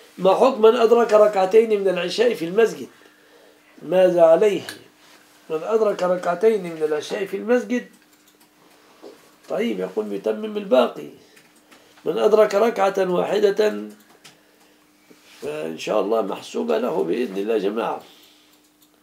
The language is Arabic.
ما حكم من أدرك ركعتين من العشاء في المسجد؟ ماذا عليه؟ من أدرك ركعتين من العشاء في المسجد طيب يقوم يتمم الباقي. من أدرك ركعة واحدة فإن شاء الله محسوبة له بإذن الله جماعة.